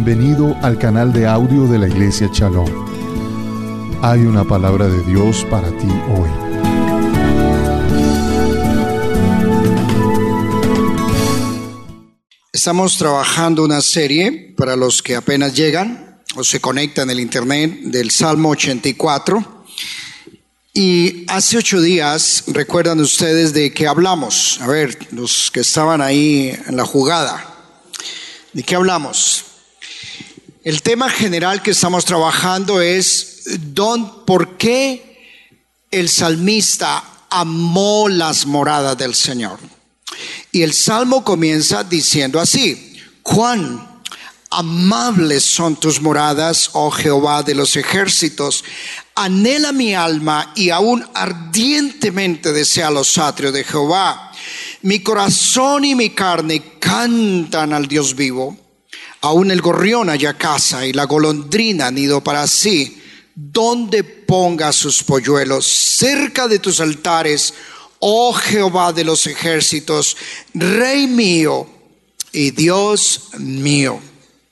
Bienvenido al canal de audio de la Iglesia Shalom. Hay una palabra de Dios para ti hoy. Estamos trabajando una serie para los que apenas llegan o se conectan en el internet del Salmo 84. Y hace 8 días, ¿recuerdan ustedes de qué hablamos? A ver, los que estaban ahí en la jugada, ¿de qué hablamos? El tema general que estamos trabajando es ¿por qué el salmista amó las moradas del Señor? Y el salmo comienza diciendo así: cuán amables son tus moradas, oh Jehová de los ejércitos. Anhela mi alma y aún ardientemente desea los atrios de Jehová. Mi corazón y mi carne cantan al Dios vivo. Aún el gorrión halla casa y la golondrina nido para sí, donde ponga sus polluelos. Cerca de tus altares, oh Jehová de los ejércitos, Rey mío y Dios mío.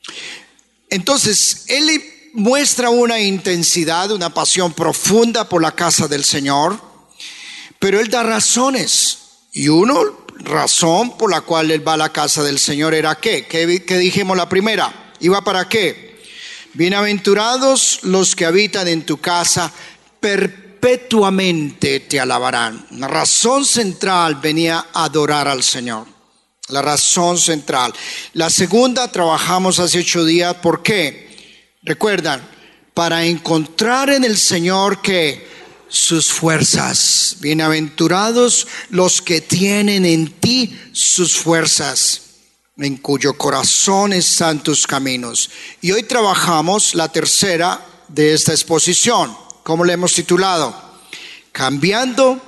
Entonces, él muestra una intensidad, una pasión profunda por la casa del Señor, pero él da razones. Y razón por la cual él va a la casa del Señor era ¿qué? ¿Qué dijimos la primera? ¿Iba para qué? Bienaventurados los que habitan en tu casa, perpetuamente te alabarán. Una razón central venía a adorar al Señor. La razón central. La segunda trabajamos hace 8 días. ¿Por qué? Recuerdan, para encontrar en el Señor que sus fuerzas. Bienaventurados los que tienen en ti sus fuerzas, en cuyo corazón están tus caminos. Y hoy trabajamos la tercera de esta exposición. ¿Cómo le hemos titulado? Cambiando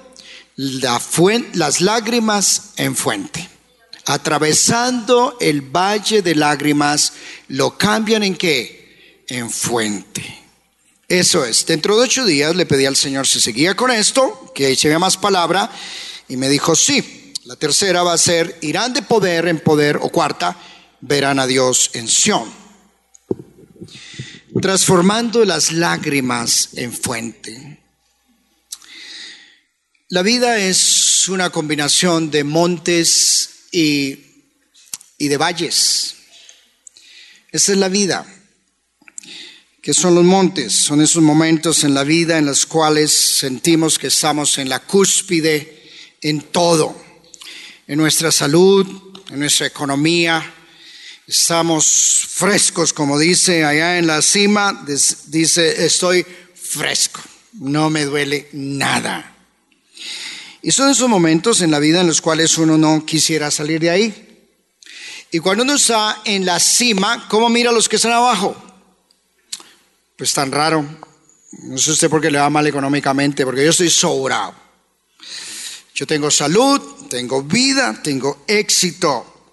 las lágrimas en fuente. Atravesando el valle de lágrimas, lo cambian ¿en qué? En fuente. Eso es. Dentro de 8 días le pedí al Señor si seguía con esto, que se vea más palabra, y me dijo sí. La tercera va a ser: irán de poder en poder, o cuarta, verán a Dios en Sión. Transformando las lágrimas en fuente. La vida es una combinación de montes y de valles. Esa es la vida. ¿Qué son los montes? Son esos momentos en la vida en los cuales sentimos que estamos en la cúspide en todo, en nuestra salud, en nuestra economía. Estamos frescos, como dice allá en la cima, dice estoy fresco, no me duele nada. Y son esos momentos en la vida en los cuales uno no quisiera salir de ahí. Y cuando uno está en la cima, ¿cómo mira a los que están abajo? Pues tan raro. No sé usted por qué le va mal económicamente, porque yo estoy sobrado. Yo tengo salud, tengo vida, tengo éxito.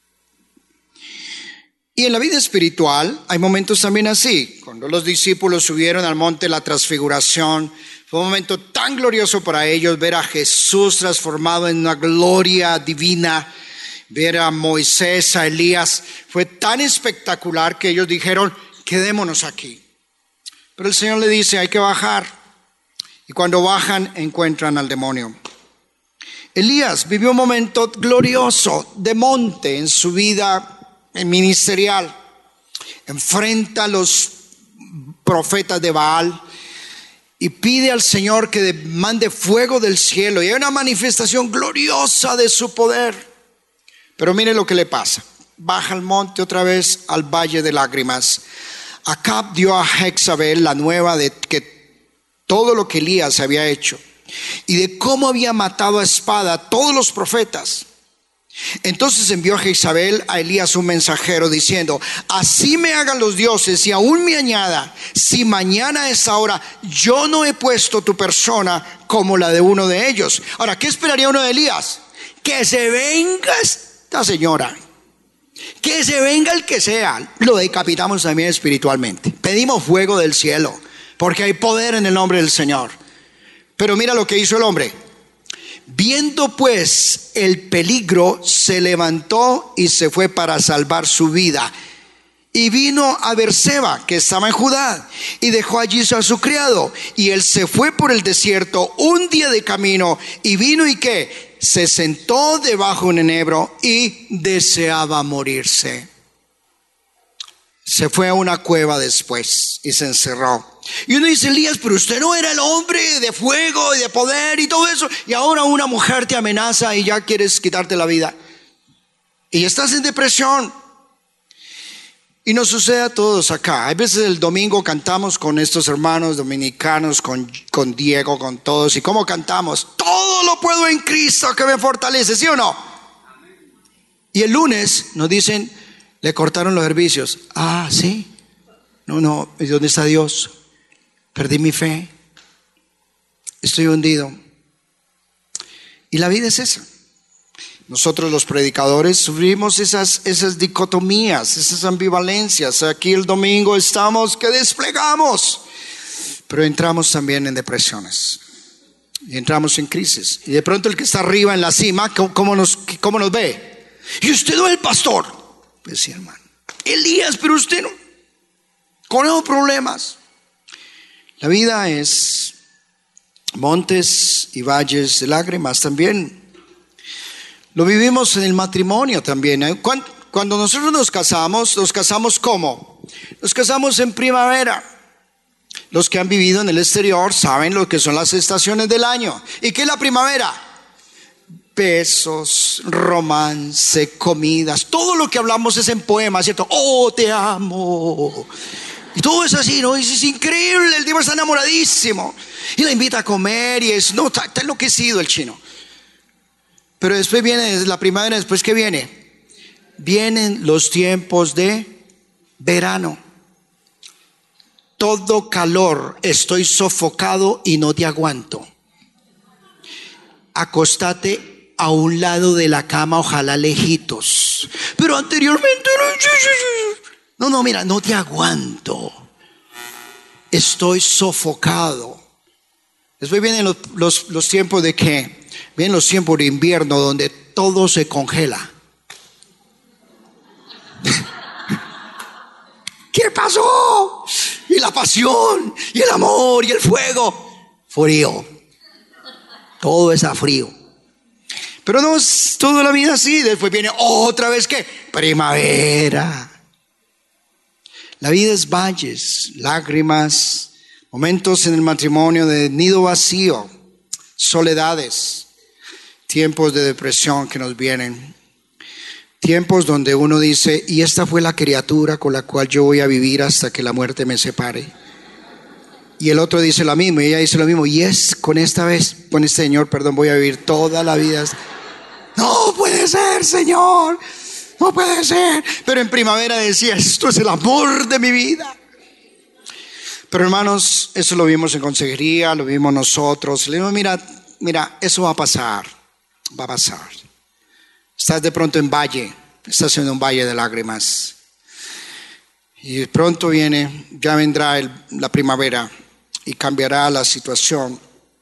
Y en la vida espiritual hay momentos también así. Cuando los discípulos subieron al monte de la transfiguración, fue un momento tan glorioso para ellos ver a Jesús transformado en una gloria divina. Ver a Moisés, a Elías, fue tan espectacular que ellos dijeron: quedémonos aquí. Pero el Señor le dice: hay que bajar. Y cuando bajan, encuentran al demonio. Elías vivió un momento glorioso de monte en su vida ministerial. Enfrenta a los profetas de Baal y pide al Señor que mande fuego del cielo. Y hay una manifestación gloriosa de su poder. Pero mire lo que le pasa. Baja al monte otra vez, al valle de lágrimas. Acab dio a Jezabel la nueva de que todo lo que Elías había hecho y de cómo había matado a espada a todos los profetas. Entonces envió a Jezabel a Elías un mensajero diciendo: así me hagan los dioses y aún me añada, si mañana a esta hora yo no he puesto tu persona como la de uno de ellos. Ahora, ¿qué esperaría uno de Elías? Que se venga esta señora. Que se venga el que sea. Lo decapitamos también espiritualmente. Pedimos fuego del cielo, porque hay poder en el nombre del Señor. Pero mira lo que hizo el hombre. Viendo pues el peligro, se levantó y se fue para salvar su vida. Y vino a Berseba, que estaba en Judá, y dejó allí a su criado. Y él se fue por el desierto un día de camino, y vino y ¿qué? Se sentó debajo de un enebro y deseaba morirse. Se fue a una cueva después y se encerró. Y uno dice: Elías, pero usted no era el hombre de fuego y de poder y todo eso, y ahora una mujer te amenaza y ya quieres quitarte la vida. Y estás en depresión. Y nos sucede a todos acá. Hay veces el domingo cantamos con estos hermanos dominicanos, con Diego, con todos. ¿Y cómo cantamos? Todo lo puedo en Cristo que me fortalece, ¿sí o no? Y el lunes nos dicen: le cortaron los servicios. Ah, ¿sí? No, ¿y dónde está Dios? Perdí mi fe. Estoy hundido. Y la vida es esa. Nosotros los predicadores sufrimos esas dicotomías, esas ambivalencias. Aquí el domingo estamos que desplegamos, pero entramos también en depresiones y entramos en crisis. Y de pronto el que está arriba en la cima, ¿cómo nos ve? Y usted no es el pastor. Pues sí, hermano. Elías, pero usted no. Con esos problemas. La vida es montes y valles de lágrimas también. Lo vivimos en el matrimonio también. Cuando nosotros nos casamos ¿cómo? Nos casamos en primavera. Los que han vivido en el exterior saben lo que son las estaciones del año. ¿Y qué es la primavera? Besos, romance, comidas. Todo lo que hablamos es en poemas, ¿cierto? Oh, te amo. Y todo es así, ¿no? Es increíble, el tipo está enamoradísimo. Y la invita a comer y está enloquecido el chino. Pero después viene la primavera. ¿Después qué viene? Vienen los tiempos de verano. Todo calor, estoy sofocado y no te aguanto. Acostate a un lado de la cama, ojalá lejitos. Pero anteriormente no, mira, no te aguanto. Estoy sofocado. Después vienen los tiempos de ¿qué? Vienen los tiempos de invierno donde todo se congela. ¿Qué pasó? Y la pasión, y el amor, y el fuego. Frío. Todo está frío. Pero no es toda la vida así. Después viene otra vez ¿qué? Primavera. La vida es valles, lágrimas, momentos en el matrimonio de nido vacío, soledades, tiempos de depresión que nos vienen, tiempos donde uno dice: y esta fue la criatura con la cual yo voy a vivir hasta que la muerte me separe. Y el otro dice lo mismo, y ella dice lo mismo: y es con este Señor, voy a vivir toda la vida. No puede ser, Señor, no puede ser. Pero en primavera decía: esto es el amor de mi vida. Pero hermanos, eso lo vimos en consejería, lo vimos nosotros. Le dijimos: mira, eso va a pasar. Estás de pronto en valle, estás en un valle de lágrimas. Y de pronto ya vendrá la primavera y cambiará la situación.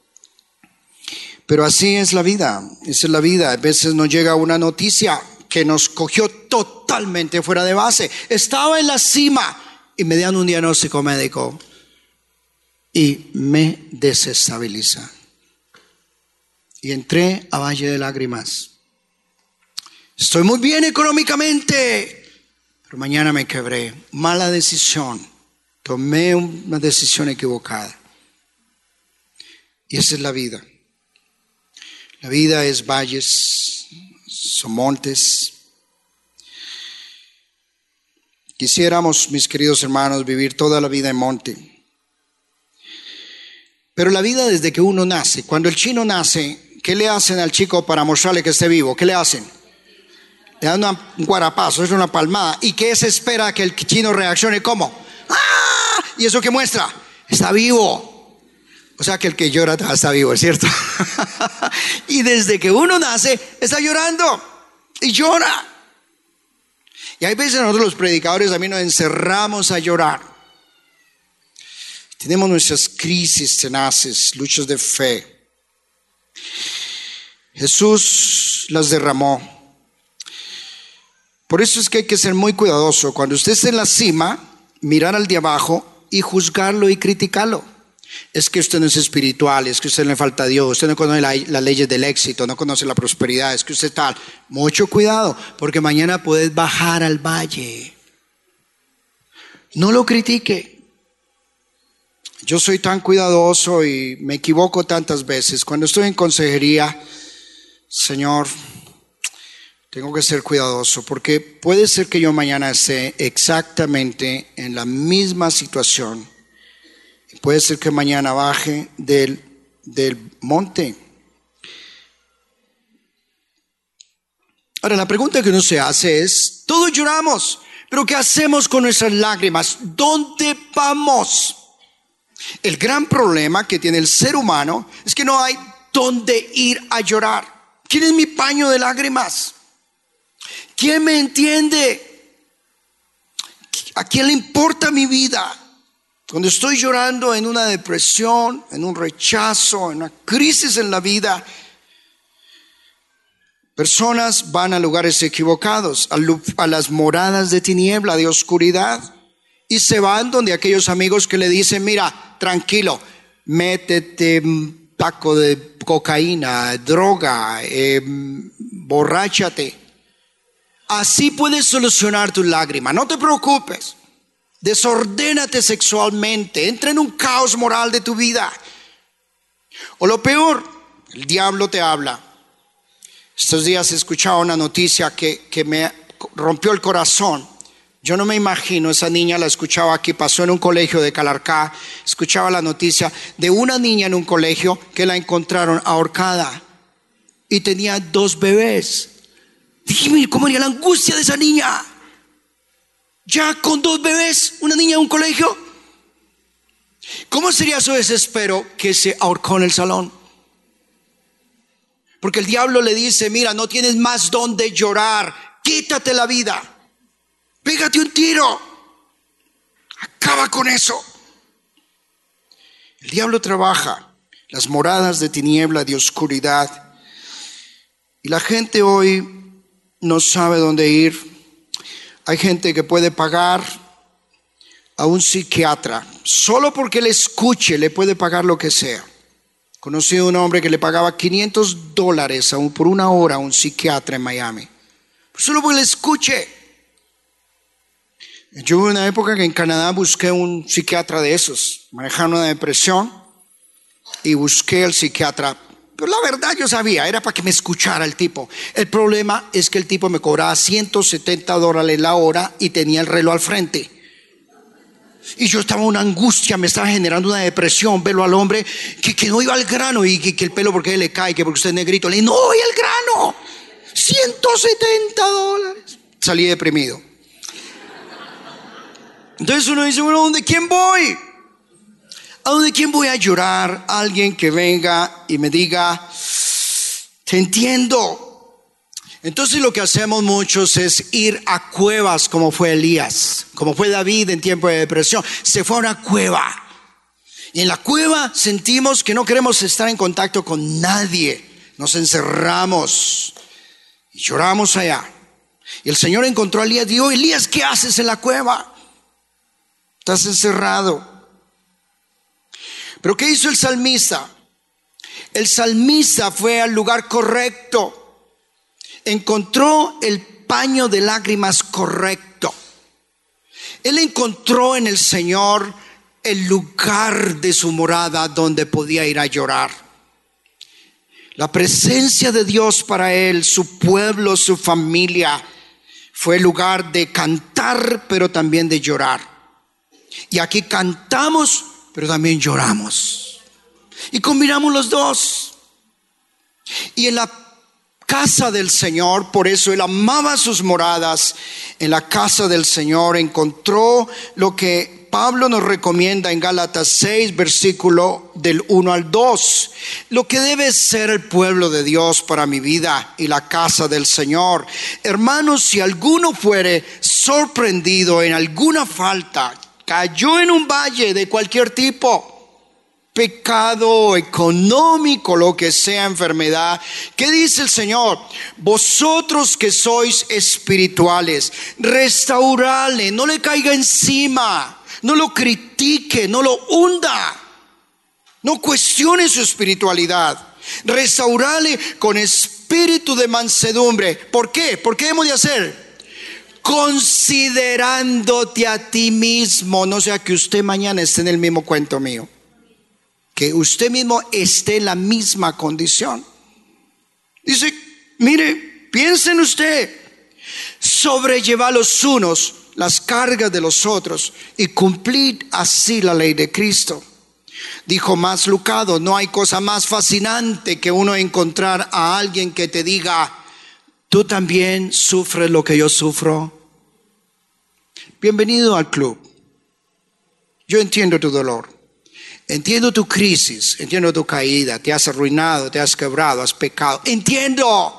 Pero así es la vida, esa es la vida. A veces nos llega una noticia que nos cogió totalmente fuera de base. Estaba en la cima y me dan un diagnóstico médico y me desestabiliza. Y entré a valle de lágrimas. Estoy muy bien económicamente, pero mañana me quebré. Mala decisión. Tomé una decisión equivocada. Y esa es la vida. La vida es valles, son montes. Quisiéramos, mis queridos hermanos, vivir toda la vida en monte. Pero la vida desde que uno nace, cuando el chino nace, ¿qué le hacen al chico para mostrarle que esté vivo? ¿Qué le hacen? Le dan un guarapazo, es una palmada. ¿Y qué se espera que el chino reaccione? ¿Cómo? ¡Ah! ¿Y eso qué muestra? Está vivo. O sea que el que llora está vivo, ¿es cierto? Y desde que uno nace está llorando y llora. Y hay veces nosotros los predicadores también nos encerramos a llorar. Tenemos nuestras crisis tenaces, luchas de fe. Jesús las derramó Por eso es que hay que ser muy cuidadoso. Cuando usted esté en la cima, mirar al de abajo y juzgarlo y criticarlo. Es que usted no es espiritual, es que usted le falta a Dios, usted no conoce las leyes del éxito, no conoce la prosperidad, es que usted tal. Mucho cuidado, porque mañana puedes bajar al valle. No lo critique. Yo soy tan cuidadoso y me equivoco tantas veces. Cuando estoy en consejería, Señor, tengo que ser cuidadoso, porque puede ser que yo mañana esté exactamente en la misma situación. Puede ser que mañana baje del monte. Ahora, la pregunta que uno se hace es, todos lloramos, pero ¿qué hacemos con nuestras lágrimas? ¿Dónde vamos? El gran problema que tiene el ser humano es que no hay dónde ir a llorar. ¿Quién es mi paño de lágrimas? ¿Quién me entiende? ¿A quién le importa mi vida? Cuando estoy llorando en una depresión, en un rechazo, en una crisis en la vida, personas van a lugares equivocados, a las moradas de tiniebla, de oscuridad, y se van donde aquellos amigos que le dicen, mira, tranquilo, métete un taco de cocaína, droga, borráchate. Así puedes solucionar tu lágrima, no te preocupes. Desordénate sexualmente, entra en un caos moral de tu vida. O lo peor, el diablo te habla. Estos días he escuchado una noticia que me rompió el corazón. Yo no me imagino, esa niña la escuchaba aquí, pasó en un colegio de Calarcá, escuchaba la noticia de una niña en un colegio que la encontraron ahorcada y tenía 2 bebés. Dime, ¿cómo era la angustia de esa niña? Ya con 2 bebés, una niña en un colegio. ¿Cómo sería su desespero que se ahorcó en el salón? Porque el diablo le dice, mira, no tienes más donde llorar, quítate la vida, pégate un tiro, acaba con eso. El diablo trabaja las moradas de tiniebla, de oscuridad, y la gente hoy no sabe dónde ir. Hay gente que puede pagar a un psiquiatra, solo porque le escuche, le puede pagar lo que sea. Conocí a un hombre que le pagaba $500 por 1 hora a un psiquiatra en Miami, solo porque le escuche. Yo hubo una época que en Canadá busqué un psiquiatra de esos, manejando una depresión, y busqué al psiquiatra. Pero la verdad yo sabía, era para que me escuchara el tipo. El problema es que el tipo me cobraba $170 la hora y tenía el reloj al frente. Y yo estaba en una angustia, me estaba generando una depresión, verlo al hombre que no iba al grano y que el pelo porque le cae, que porque usted es negrito. Le dije, no voy al grano, $170. Salí deprimido. Entonces uno dice, bueno, ¿dónde quién voy? ¿A dónde quién voy a llorar? Alguien que venga y me diga, te entiendo. Entonces lo que hacemos muchos es ir a cuevas, como fue Elías, como fue David en tiempo de depresión. Se fue a una cueva. Y en la cueva sentimos que no queremos estar en contacto con nadie. Nos encerramos y lloramos allá. Y el Señor encontró a Elías y dijo, Elías, ¿qué haces en la cueva? Estás encerrado. Pero ¿qué hizo el salmista? El salmista fue al lugar correcto. Encontró el paño de lágrimas correcto. Él encontró en el Señor el lugar de su morada donde podía ir a llorar. La presencia de Dios para él, su pueblo, su familia, fue el lugar de cantar, pero también de llorar. Y aquí cantamos, pero también lloramos. Y combinamos los dos. Y en la casa del Señor, por eso él amaba sus moradas. En la casa del Señor encontró lo que Pablo nos recomienda en Gálatas 6, versículo del 1 al 2. Lo que debe ser el pueblo de Dios para mi vida y la casa del Señor. Hermanos, si alguno fuere sorprendido en alguna falta, cayó en un valle de cualquier tipo, pecado económico, lo que sea, enfermedad. ¿Qué dice el Señor? Vosotros que sois espirituales, restaurale, no le caiga encima, no lo critique, no lo hunda, no cuestione su espiritualidad. Restaurale con espíritu de mansedumbre. ¿Por qué? ¿Por qué hemos de hacer? Considerándote a ti mismo, no sea que usted mañana esté en el mismo cuento mío, que usted mismo esté en la misma condición. Dice, mire, piensen usted, sobrellevad los unos las cargas de los otros y cumplid así la ley de Cristo. Dijo más Lucado, no hay cosa más fascinante que uno encontrar a alguien que te diga, ¿tú también sufres lo que yo sufro? Bienvenido al club. Yo entiendo tu dolor, entiendo tu crisis, entiendo tu caída, te has arruinado, te has quebrado, has pecado. Entiendo.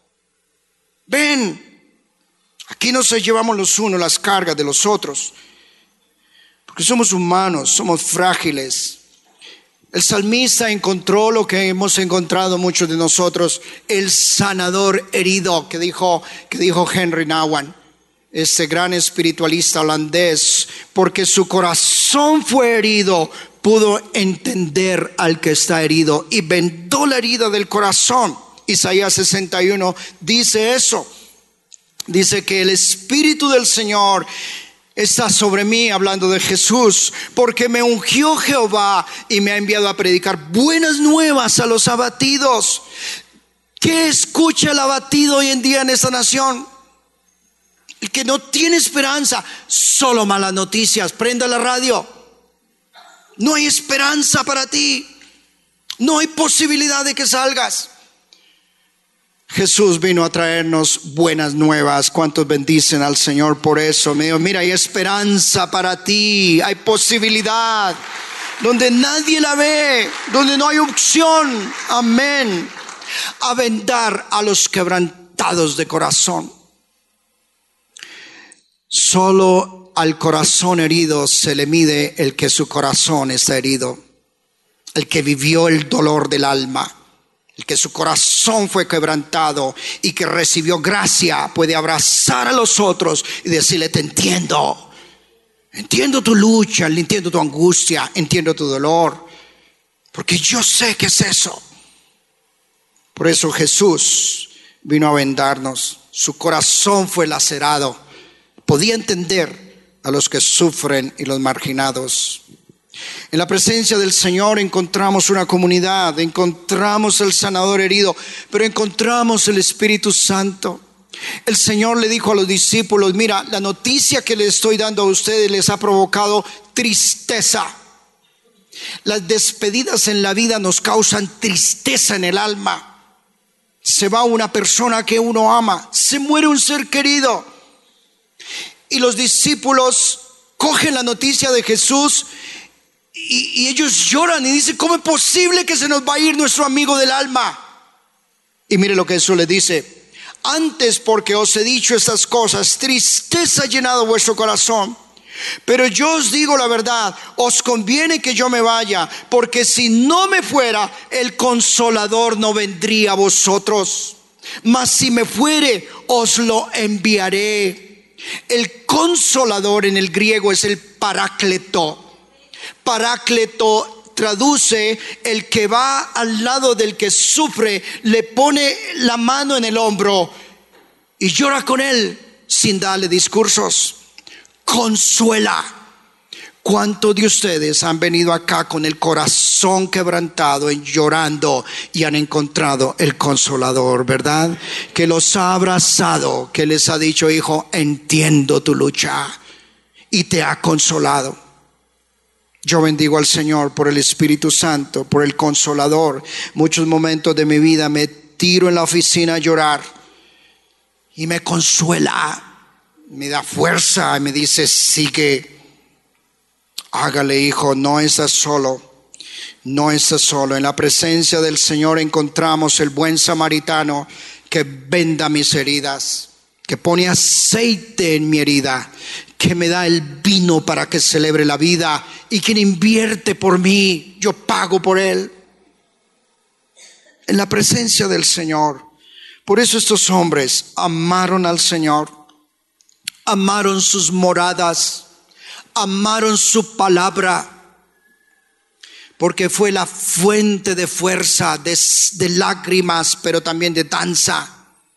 Ven, aquí nos llevamos los unos las cargas de los otros, porque somos humanos, somos frágiles. El salmista encontró lo que hemos encontrado muchos de nosotros, el sanador herido, que dijo Henry Nouwen, este gran espiritualista holandés, porque su corazón fue herido, pudo entender al que está herido y vendó la herida del corazón. Isaías 61 dice eso, dice que el Espíritu del Señor está sobre mí, hablando de Jesús, porque me ungió Jehová y me ha enviado a predicar buenas nuevas a los abatidos. ¿Qué escucha el abatido hoy en día en esta nación? El que no tiene esperanza, solo malas noticias. Prenda la radio. No hay esperanza para ti, no hay posibilidad de que salgas. Jesús vino a traernos buenas nuevas. ¿Cuántos bendicen al Señor por eso? Me dijo, mira, hay esperanza para ti, hay posibilidad donde nadie la ve, donde no hay opción. Amén. A vendar a los quebrantados de corazón. Solo al corazón herido se le mide el que su corazón está herido, el que vivió el dolor del alma. El que su corazón fue quebrantado y que recibió gracia puede abrazar a los otros y decirle, te entiendo. Entiendo tu lucha, entiendo tu angustia, entiendo tu dolor. Porque yo sé que es eso. Por eso Jesús vino a vendarnos. Su corazón fue lacerado. Podía entender a los que sufren y los marginados. En la presencia del Señor encontramos una comunidad, encontramos el sanador herido, pero encontramos el Espíritu Santo. El Señor le dijo a los discípulos, mira, la noticia que les estoy dando a ustedes les ha provocado tristeza. Las despedidas en la vida nos causan tristeza en el alma. Se va una persona que uno ama, se muere un ser querido. Y los discípulos cogen la noticia de Jesús y ellos lloran y dicen, ¿cómo es posible que se nos va a ir nuestro amigo del alma? Y mire lo que Jesús les dice, antes porque os he dicho estas cosas, tristeza ha llenado vuestro corazón, pero yo os digo la verdad, os conviene que yo me vaya, porque si no me fuera, el Consolador no vendría a vosotros, mas si me fuere, os lo enviaré. El Consolador en el griego es el Parácleto. Parácleto traduce el que va al lado del que sufre, le pone la mano en el hombro y llora con él sin darle discursos. Consuela. ¿Cuántos de ustedes han venido acá con el corazón quebrantado, llorando, y han encontrado el Consolador, verdad? Que los ha abrazado, que les ha dicho, hijo, entiendo tu lucha, y te ha consolado. Yo bendigo al Señor por el Espíritu Santo, por el Consolador. Muchos momentos de mi vida me tiro en la oficina a llorar y me consuela, me da fuerza y me dice, sigue, hágale, hijo, no estás solo, no estás solo. En la presencia del Señor encontramos el buen samaritano que venda mis heridas. que pone aceite en mi herida, que me da el vino para que celebre la vida, y quien invierte por mí, yo pago por él. En la presencia del Señor. Por eso estos hombres amaron al Señor, amaron sus moradas, amaron su palabra, porque fue la fuente de fuerza, de lágrimas, pero también de danza.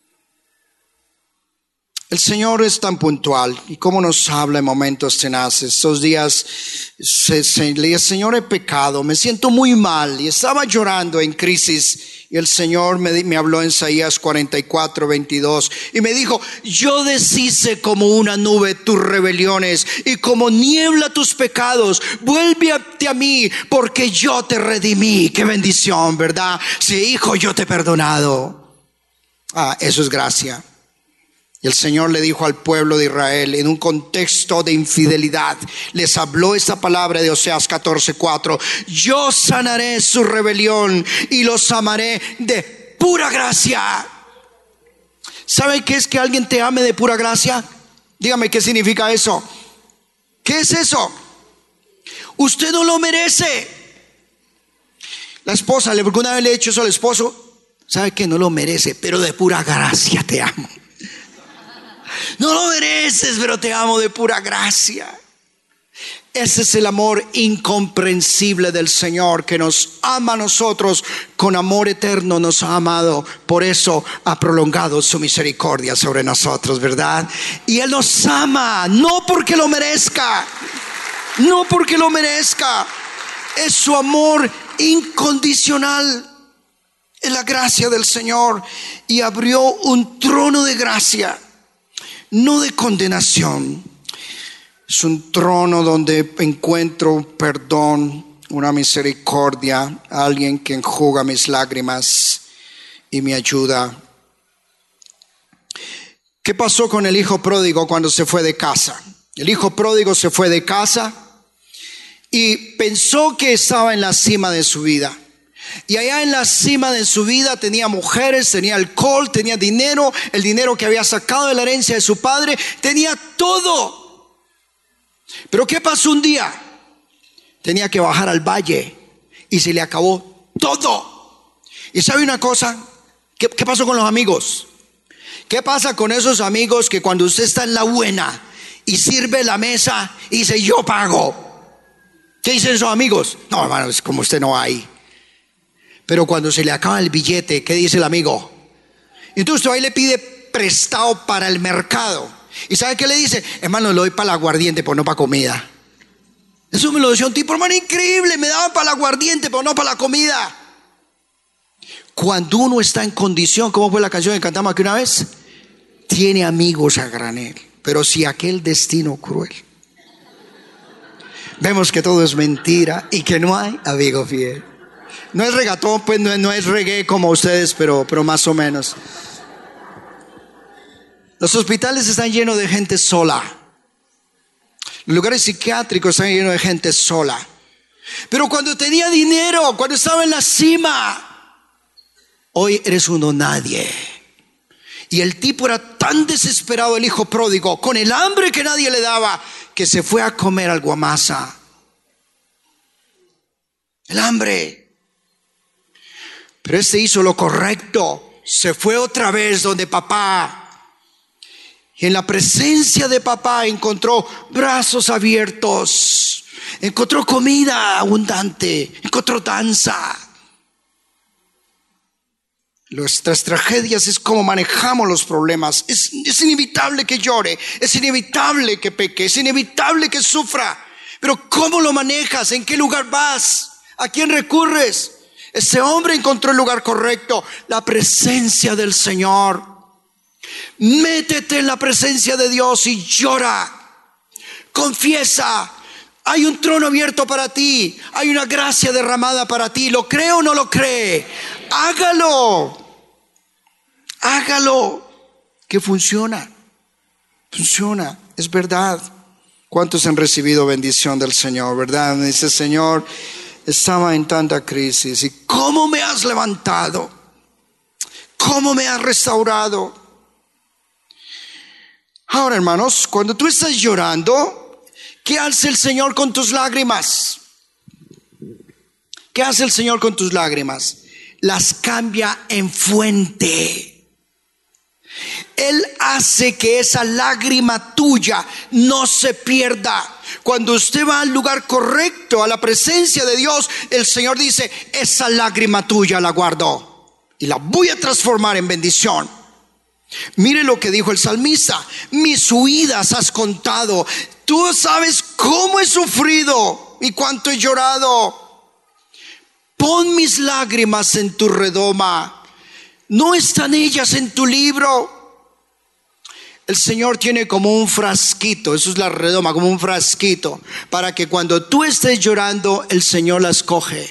El Señor es tan puntual y cómo nos habla en momentos tenaces. Estos días le Señor, he pecado, me siento muy mal, y estaba llorando en crisis. Y el Señor me habló en Isaías 44:22 y me dijo: yo deshice como una nube tus rebeliones y como niebla tus pecados. Vuélvete a mí, porque yo te redimí. Qué bendición, ¿verdad? Sí, hijo, yo te he perdonado. Eso es gracia. Y el Señor le dijo al pueblo de Israel, en un contexto de infidelidad, les habló esta palabra de Oseas 14:4: yo sanaré su rebelión y los amaré de pura gracia. ¿Sabe qué es que alguien te ame de pura gracia? Dígame, ¿qué significa eso? ¿Qué es eso? Usted no lo merece. La esposa, alguna vez le he dicho eso al esposo: ¿sabe qué? No lo merece, pero de pura gracia te amo. No lo mereces, pero te amo de pura gracia. Ese es el amor incomprensible del Señor, que nos ama a nosotros con amor eterno, nos ha amado. Por eso ha prolongado su misericordia sobre nosotros, ¿verdad? Y Él nos ama, no porque lo merezca, no porque lo merezca. Es su amor incondicional, es la gracia del Señor. Y abrió un trono de gracia, no de condenación. Es un trono donde encuentro perdón, una misericordia, alguien que enjuga mis lágrimas y me ayuda. ¿Qué pasó con el hijo pródigo cuando se fue de casa? El hijo pródigo se fue de casa y pensó que estaba en la cima de su vida. Y allá en la cima de su vida tenía mujeres, tenía alcohol, tenía dinero, el dinero que había sacado de la herencia de su padre, tenía todo. Pero ¿qué pasó un día? Tenía que bajar al valle y se le acabó todo. ¿Y sabe una cosa? ¿Qué pasó con los amigos? ¿Qué pasa con esos amigos que cuando usted está en la buena y sirve la mesa y dice: yo pago? ¿Qué dicen esos amigos? No, hermano, es como usted no hay. Pero cuando se le acaba el billete, ¿qué dice el amigo? Entonces usted ahí le pide prestado para el mercado. ¿Y sabe qué le dice? Hermano, le doy para el aguardiente, pero no para comida. Eso me lo decía un tipo, hermano, increíble. Me daba para el aguardiente, pero no para la comida. Cuando uno está en condición, ¿cómo fue la canción que cantamos aquí una vez? Tiene amigos a granel. Pero si aquel destino cruel, vemos que todo es mentira y que no hay amigo fiel. No es regatón, pues no es reggae como ustedes, pero más o menos. Los hospitales están llenos de gente sola. Los lugares psiquiátricos están llenos de gente sola. Pero cuando tenía dinero, cuando estaba en la cima, hoy eres uno nadie. Y el tipo era tan desesperado, el hijo pródigo, con el hambre que nadie le daba, que se fue a comer al guamasa. El hambre. Pero este hizo lo correcto. Se fue otra vez donde papá. Y en la presencia de papá encontró brazos abiertos. Encontró comida abundante. Encontró danza. Nuestras tragedias es como manejamos los problemas. Es inevitable que llore. Es inevitable que peque. Es inevitable que sufra. Pero ¿cómo lo manejas? ¿En qué lugar vas? ¿A quién recurres? Ese hombre encontró el lugar correcto, la presencia del Señor. Métete en la presencia de Dios y llora. Confiesa. Hay un trono abierto para ti. Hay una gracia derramada para ti. ¿Lo cree o no lo cree? Hágalo. Hágalo. Que funciona. Funciona. Es verdad. ¿Cuántos han recibido bendición del Señor, verdad? Me dice: Señor, estaba en tanta crisis y ¿cómo me has levantado? ¿Cómo me has restaurado? Ahora, hermanos, cuando tú estás llorando, ¿qué hace el Señor con tus lágrimas? ¿Qué hace el Señor con tus lágrimas? Las cambia en fuente. Él hace que esa lágrima tuya no se pierda. Cuando usted va al lugar correcto, a la presencia de Dios, el Señor dice: esa lágrima tuya la guardo y la voy a transformar en bendición. Mire lo que dijo el salmista: mis huidas has contado, tú sabes cómo he sufrido y cuánto he llorado. Pon mis lágrimas en tu redoma, ¿no están ellas en tu libro? El Señor tiene como un frasquito, eso es la redoma, como un frasquito, para que cuando tú estés llorando, el Señor las coge.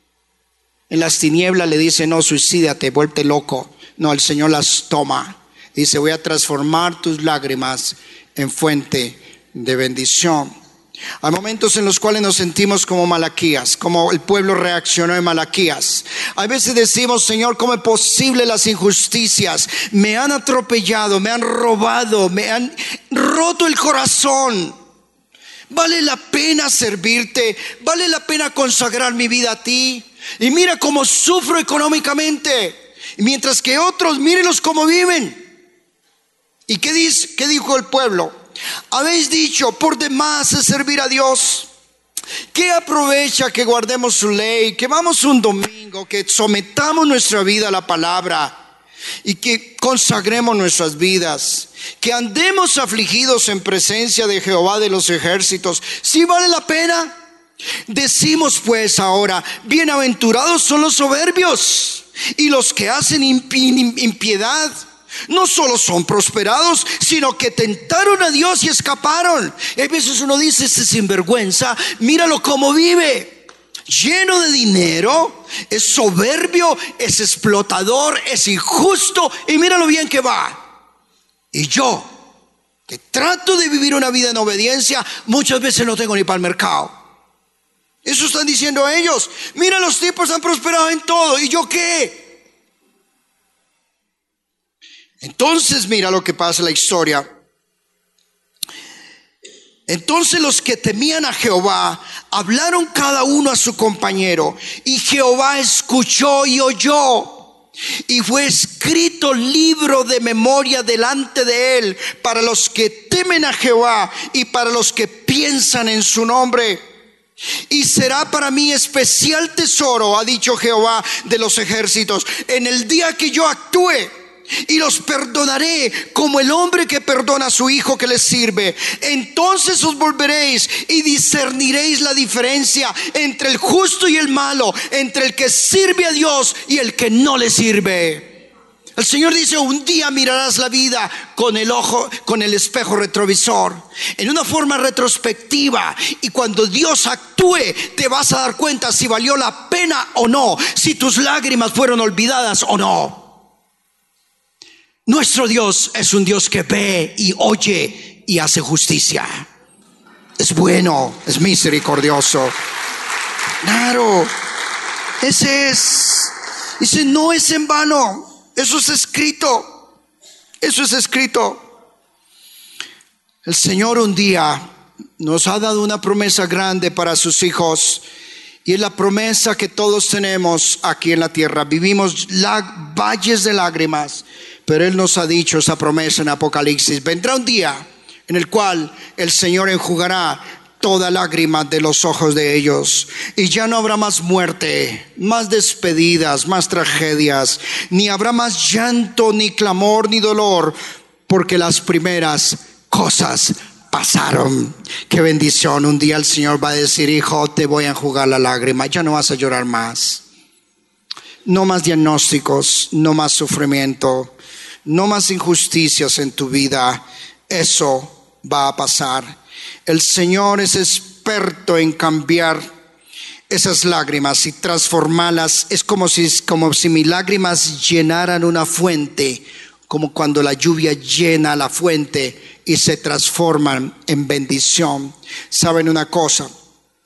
En las tinieblas le dice: no, suicídate, vuelve loco. No, el Señor las toma. Dice: voy a transformar tus lágrimas en fuente de bendición. Hay momentos en los cuales nos sentimos como Malaquías, como el pueblo reaccionó en Malaquías. Hay veces decimos: Señor, ¿cómo es posible las injusticias? Me han atropellado, me han robado, me han roto el corazón. ¿Vale la pena servirte? ¿Vale la pena consagrar mi vida a ti? Y mira cómo sufro económicamente, mientras que otros, mírenlos cómo viven. ¿Y qué dijo el pueblo? Habéis dicho: por demás es servir a Dios. ¿Qué aprovecha que guardemos su ley, que vamos un domingo, que sometamos nuestra vida a la palabra y que consagremos nuestras vidas, que andemos afligidos en presencia de Jehová de los ejércitos? ¿Sí vale la pena? Decimos pues ahora: bienaventurados son los soberbios y los que hacen impiedad. No solo son prosperados, sino que tentaron a Dios y escaparon. Y a veces uno dice: este sinvergüenza, míralo cómo vive, lleno de dinero, es soberbio, es explotador, es injusto, y míralo bien que va. Y yo, que trato de vivir una vida en obediencia, muchas veces no tengo ni para el mercado. Eso están diciendo ellos. Mira, los tipos han prosperado en todo, ¿y yo qué? Entonces mira lo que pasa en la historia. Entonces los que temían a Jehová hablaron cada uno a su compañero, y Jehová escuchó y oyó, y fue escrito libro de memoria delante de él para los que temen a Jehová y para los que piensan en su nombre. Y será para mí especial tesoro, ha dicho Jehová de los ejércitos, en el día que yo actúe, y los perdonaré como el hombre que perdona a su hijo que le sirve. Entonces os volveréis y discerniréis la diferencia entre el justo y el malo, entre el que sirve a Dios y el que no le sirve. El Señor dice: un día mirarás la vida con el espejo retrovisor, en una forma retrospectiva, y cuando Dios actúe te vas a dar cuenta si valió la pena o no, si tus lágrimas fueron olvidadas o no. Nuestro Dios es un Dios que ve y oye y hace justicia. Es bueno, es misericordioso. Claro, ese es. Dice: no es en vano. Eso es escrito. Eso es escrito. El Señor un día nos ha dado una promesa grande para sus hijos. Y es la promesa que todos tenemos aquí en la tierra. Vivimos valles de lágrimas, pero Él nos ha dicho esa promesa en Apocalipsis: vendrá un día en el cual el Señor enjugará toda lágrima de los ojos de ellos, y ya no habrá más muerte, más despedidas, más tragedias, ni habrá más llanto, ni clamor, ni dolor, porque las primeras cosas pasaron. Qué bendición. Un día el Señor va a decir: hijo, te voy a enjugar la lágrima, ya no vas a llorar más. No más diagnósticos, no más sufrimiento, no más injusticias en tu vida. Eso va a pasar. El Señor es experto en cambiar esas lágrimas y transformarlas. Es como si mis lágrimas llenaran una fuente, como cuando la lluvia llena la fuente y se transforman en bendición. ¿Saben una cosa?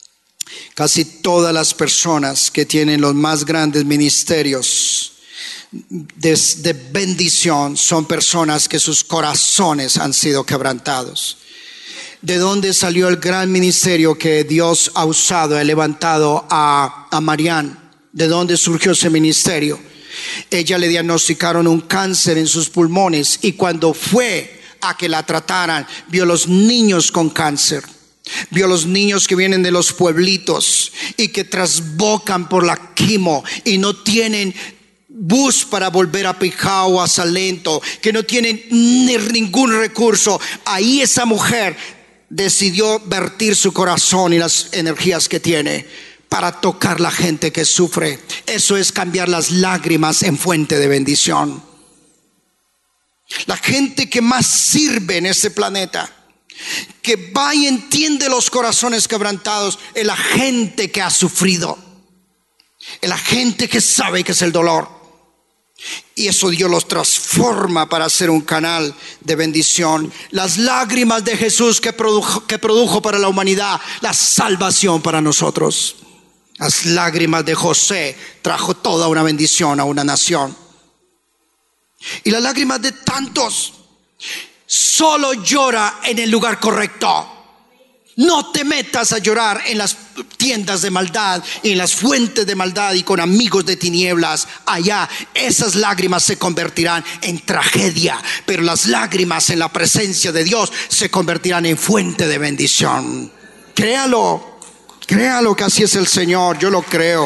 Casi todas las personas que tienen los más grandes ministerios de bendición son personas que sus corazones han sido quebrantados. ¿De dónde salió el gran ministerio que Dios ha usado, ha levantado a Marianne? ¿De dónde surgió ese ministerio? Ella le diagnosticaron un cáncer en sus pulmones y cuando fue a que la trataran, vio los niños con cáncer. Vio los niños que vienen de los pueblitos y que trasbocan por la quimo y no tienen bus para volver a Pijao o a Salento, que no tienen ningún recurso. Ahí esa mujer decidió vertir su corazón y las energías que tiene para tocar la gente que sufre. Eso es cambiar las lágrimas en fuente de bendición. La gente que más sirve en este planeta, que va y entiende los corazones quebrantados, es la gente que ha sufrido, es la gente que sabe que es el dolor. Y eso Dios los transforma para ser un canal de bendición. Las lágrimas de Jesús que produjo para la humanidad la salvación para nosotros. Las lágrimas de José trajo toda una bendición a una nación. Y las lágrimas de tantos, solo llora en el lugar correcto. No te metas a llorar en las tiendas de maldad y en las fuentes de maldad y con amigos de tinieblas. Allá esas lágrimas se convertirán en tragedia, pero las lágrimas en la presencia de Dios se convertirán en fuente de bendición. Créalo que así es el Señor. Yo lo creo.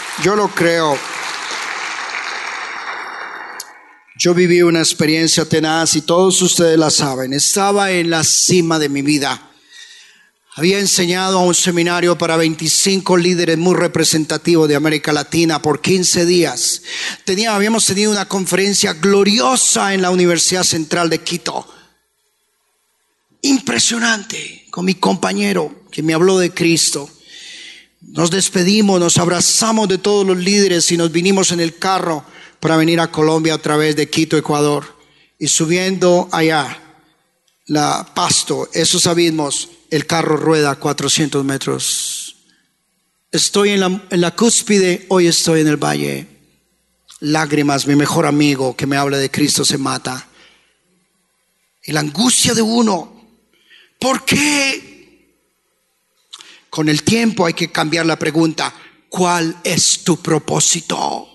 Yo viví una experiencia tenaz y todos ustedes la saben. Estaba en la cima de mi vida. Había enseñado a un seminario para 25 líderes muy representativos de América Latina por 15 días. Habíamos tenido una conferencia gloriosa en la Universidad Central de Quito. Impresionante, con mi compañero que me habló de Cristo. Nos despedimos, nos abrazamos de todos los líderes y nos vinimos en el carro para venir a Colombia a través de Quito, Ecuador. Y subiendo allá, Pasto, esos abismos, el carro rueda 400 metros. Estoy en la cúspide, hoy estoy en el valle. Lágrimas, mi mejor amigo que me habla de Cristo se mata. Y la angustia de uno, ¿por qué? Con el tiempo hay que cambiar la pregunta: ¿cuál es tu propósito?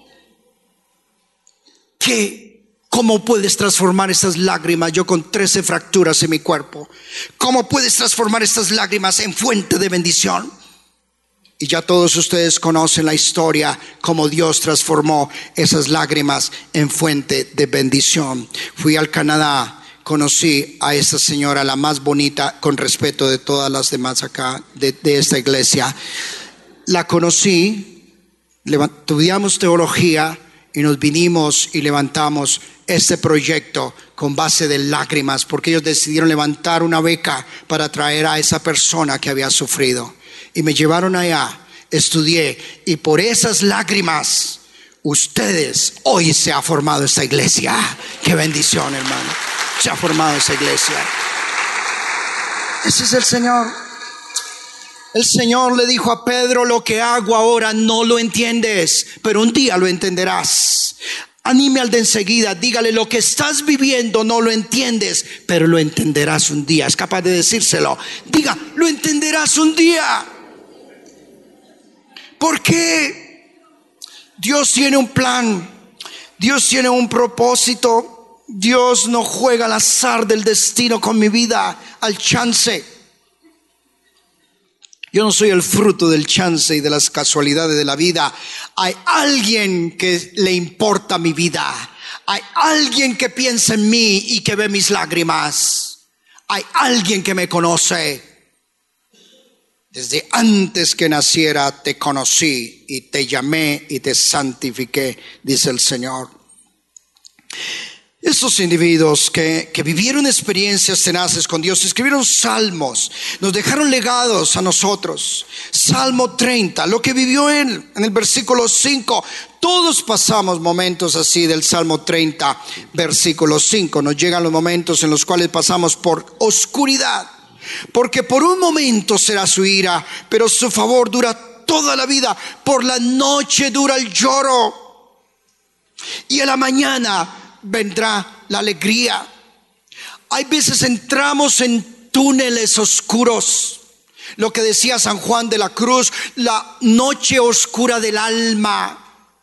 ¿Cómo puedes transformar estas lágrimas? Yo con 13 fracturas en mi cuerpo. ¿Cómo puedes transformar estas lágrimas en fuente de bendición? Y ya todos ustedes conocen la historia, cómo Dios transformó esas lágrimas en fuente de bendición. Fui al Canadá, conocí a esa señora, la más bonita, con respeto de todas las demás acá, de esta iglesia. La conocí, estudiamos teología y nos vinimos y levantamos este proyecto con base de lágrimas, porque ellos decidieron levantar una beca para traer a esa persona que había sufrido. Y me llevaron allá, estudié, y por esas lágrimas, hoy se ha formado esta iglesia. ¡Qué bendición, hermano! Se ha formado esta iglesia. Ese es el Señor. El Señor le dijo a Pedro: lo que hago ahora no lo entiendes, pero un día lo entenderás. Anime al de enseguida, dígale: lo que estás viviendo no lo entiendes, pero lo entenderás un día. Es capaz de decírselo. Diga: lo entenderás un día. Porque Dios tiene un plan, Dios tiene un propósito. Dios no juega al azar del destino con mi vida, al chance. Yo no soy el fruto del chance y de las casualidades de la vida. Hay alguien que le importa mi vida. Hay alguien que piensa en mí y que ve mis lágrimas. Hay alguien que me conoce. Desde antes que naciera te conocí y te llamé y te santifiqué, dice el Señor. Estos individuos que vivieron experiencias tenaces con Dios, escribieron salmos, nos dejaron legados a nosotros. Salmo 30, lo que vivió él en el versículo 5. Todos pasamos momentos así del Salmo 30, versículo 5. Nos llegan los momentos en los cuales pasamos por oscuridad. Porque por un momento será su ira, pero su favor dura toda la vida. Por la noche dura el lloro. Y en la mañana vendrá la alegría. Hay veces entramos en túneles oscuros. Lo que decía San Juan de la Cruz, la noche oscura del alma.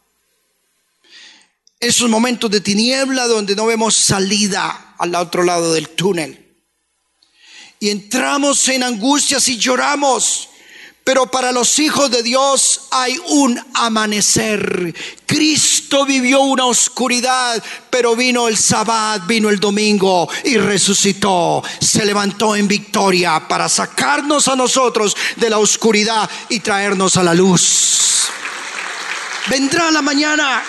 Esos momentos de tiniebla donde no vemos salida al otro lado del túnel. Y entramos en angustias y lloramos. Pero para los hijos de Dios hay un amanecer. Cristo vivió una oscuridad, pero vino el sábado, vino el domingo y resucitó. Se levantó en victoria para sacarnos a nosotros de la oscuridad y traernos a la luz. Vendrá la mañana.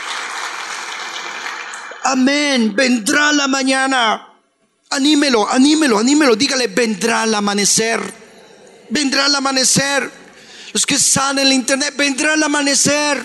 Amén, vendrá la mañana. Anímelo, dígale, vendrá el amanecer. Vendrá el amanecer. Los que están en el internet, vendrá el amanecer.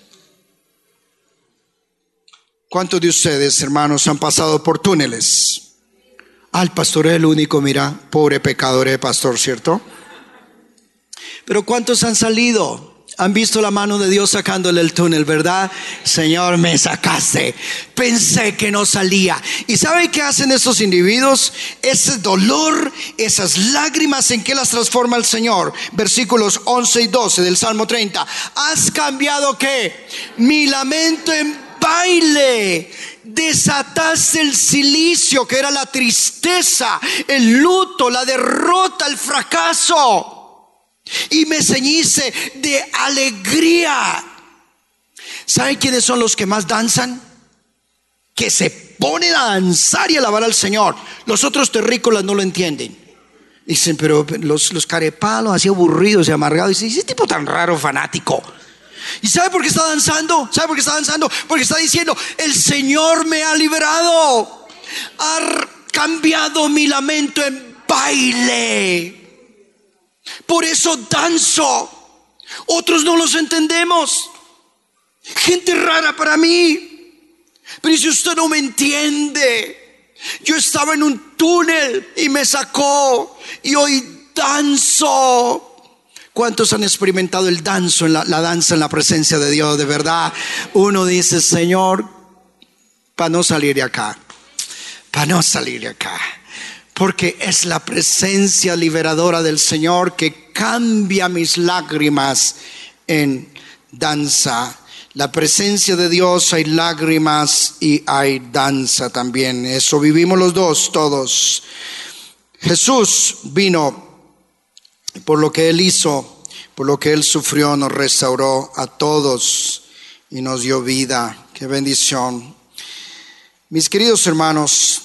¿Cuántos de ustedes, hermanos, han pasado por túneles? El pastor es el único, mira, pobre pecador de pastor, ¿cierto? Pero ¿cuántos han salido? Han visto la mano de Dios sacándole el túnel, ¿verdad? Señor, me sacaste. Pensé que no salía. ¿Y sabe qué hacen esos individuos? Ese dolor, esas lágrimas, ¿en qué las transforma el Señor? Versículos 11 y 12 del Salmo 30. ¿Has cambiado qué? Mi lamento en baile. Desataste el cilicio, que era la tristeza, el luto, la derrota, el fracaso. Y me ceñiste de alegría. ¿Saben quiénes son los que más danzan? Que se ponen a danzar y a alabar al Señor. Los otros terrícolas no lo entienden. Dicen, pero los carepalos así aburridos y amargados. Dicen, ese tipo tan raro, fanático. ¿Y sabe por qué está danzando? ¿Sabe por qué está danzando? Porque está diciendo, el Señor me ha liberado. Ha cambiado mi lamento en baile. Por eso danzo. Otros no los entendemos. Gente rara para mí. Pero si usted no me entiende, yo estaba en un túnel y me sacó y hoy danzo. ¿Cuántos han experimentado el danzo, la danza en la presencia de Dios? De verdad, uno dice, Señor, para no salir de acá, porque es la presencia liberadora del Señor que cambia mis lágrimas en danza. La presencia de Dios, hay lágrimas y hay danza también. Eso vivimos los dos, todos. Jesús vino por lo que Él hizo, por lo que Él sufrió, nos restauró a todos y nos dio vida. Qué bendición. Mis queridos hermanos,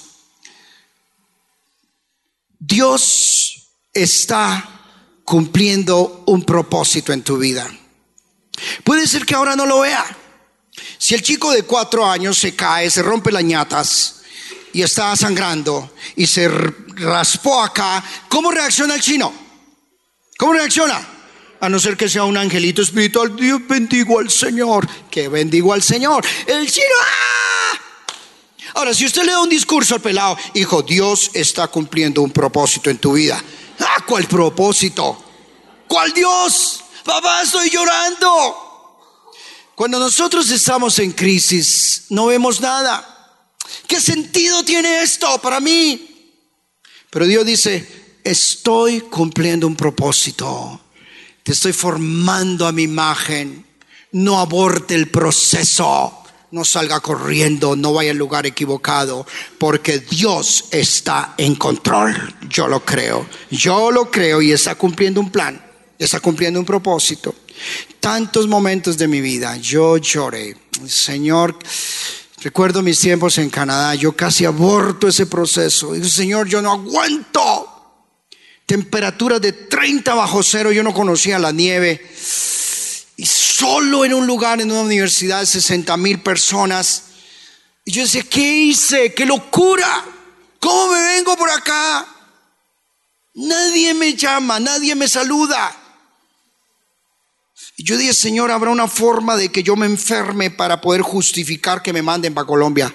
Dios está cumpliendo un propósito en tu vida. Puede ser que ahora no lo vea. Si el chico de 4 años se cae, se rompe las ñatas y está sangrando y se raspó acá, ¿cómo reacciona el chino? ¿Cómo reacciona? A no ser que sea un angelito espiritual. Dios bendigo al Señor. Que bendigo al Señor. El chino, ¡ah! Ahora, si usted le da un discurso al pelado, hijo, Dios está cumpliendo un propósito en tu vida. ¿Cuál propósito? ¿Cuál Dios? Papá, estoy llorando. Cuando nosotros estamos en crisis, no vemos nada. ¿Qué sentido tiene esto para mí? Pero Dios dice, estoy cumpliendo un propósito. Te estoy formando a mi imagen. No aborte el proceso. No salga corriendo, no vaya al lugar equivocado, porque Dios está en control. Yo lo creo y está cumpliendo un plan, está cumpliendo un propósito. Tantos momentos de mi vida yo lloré, Señor. Recuerdo mis tiempos en Canadá, yo casi aborto ese proceso. Digo, Señor, yo no aguanto. Temperaturas de 30 bajo cero, yo no conocía la nieve. Y solo en un lugar, en una universidad de 60,000 personas. Y yo decía, ¿qué hice? ¡Qué locura! ¿Cómo me vengo por acá? Nadie me llama, nadie me saluda. Y yo dije, Señor, ¿habrá una forma de que yo me enferme para poder justificar que me manden para Colombia?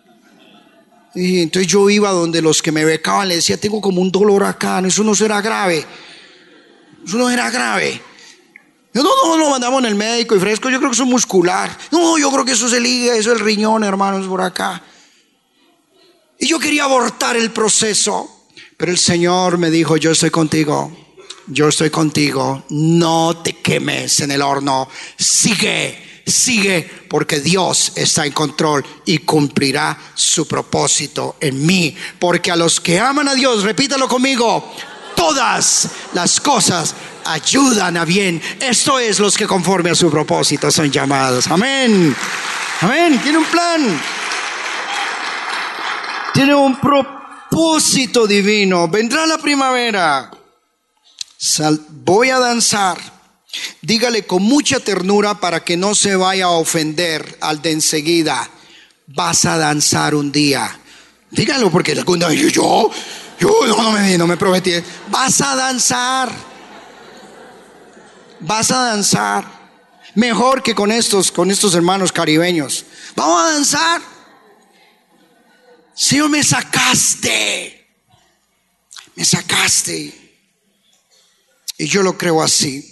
Y entonces yo iba donde los que me becaban, le decía, tengo como un dolor acá, eso no será grave. Eso no era grave. No, lo mandamos en el médico y fresco, yo creo que eso es muscular. No, yo creo que eso es el hígado, eso es el riñón, hermanos, por acá. Y yo quería abortar el proceso, pero el Señor me dijo, yo estoy contigo, no te quemes en el horno, sigue, porque Dios está en control y cumplirá su propósito en mí. Porque a los que aman a Dios, repítalo conmigo, todas las cosas ayudan a bien. Esto es, los que conforme a su propósito son llamados. Amén. Tiene un plan. Tiene un propósito divino. Vendrá la primavera. Voy a danzar. Dígale con mucha ternura para que no se vaya a ofender al de enseguida. Vas a danzar un día. Dígalo, porque yo no me prometí. Vas a danzar. Mejor que con estos hermanos caribeños. Vamos a danzar. Señor, me sacaste. Y yo lo creo así.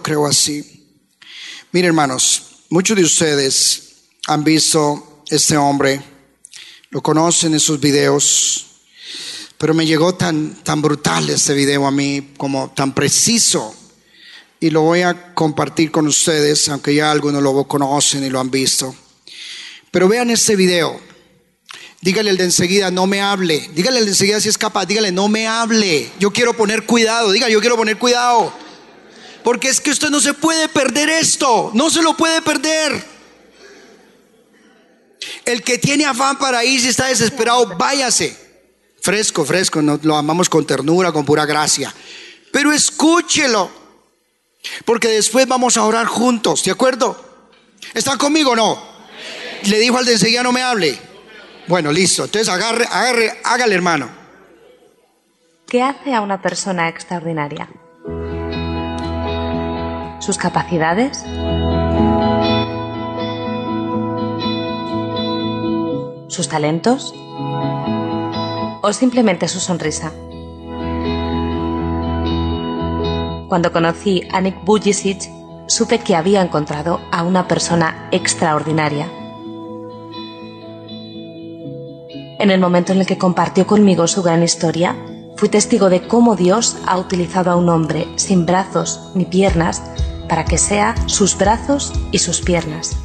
Miren, hermanos, muchos de ustedes han visto este hombre, lo conocen en sus videos, pero me llegó tan brutal este video a mí, como tan preciso, y lo voy a compartir con ustedes, aunque ya algunos lo conocen y lo han visto. Pero vean este video. Dígale al de enseguida, no me hable. Dígale al de enseguida, si es capaz, dígale, no me hable. Yo quiero poner cuidado. Dígale, yo quiero poner cuidado. Porque es que usted no se puede perder esto. No se lo puede perder. El que tiene afán para ir, si está desesperado, váyase. Fresco, lo amamos con ternura, con pura gracia. Pero escúchelo. Porque después vamos a orar juntos, ¿de acuerdo? ¿Están conmigo o no? Le dijo al de enseguida, no me hable. Bueno, listo. Entonces hágale, hermano. ¿Qué hace a una persona extraordinaria? ¿Sus capacidades? ¿Sus talentos? ¿O simplemente su sonrisa? Cuando conocí a Nick Vujicic, supe que había encontrado a una persona extraordinaria. En el momento en el que compartió conmigo su gran historia, fui testigo de cómo Dios ha utilizado a un hombre sin brazos ni piernas para que sea sus brazos y sus piernas.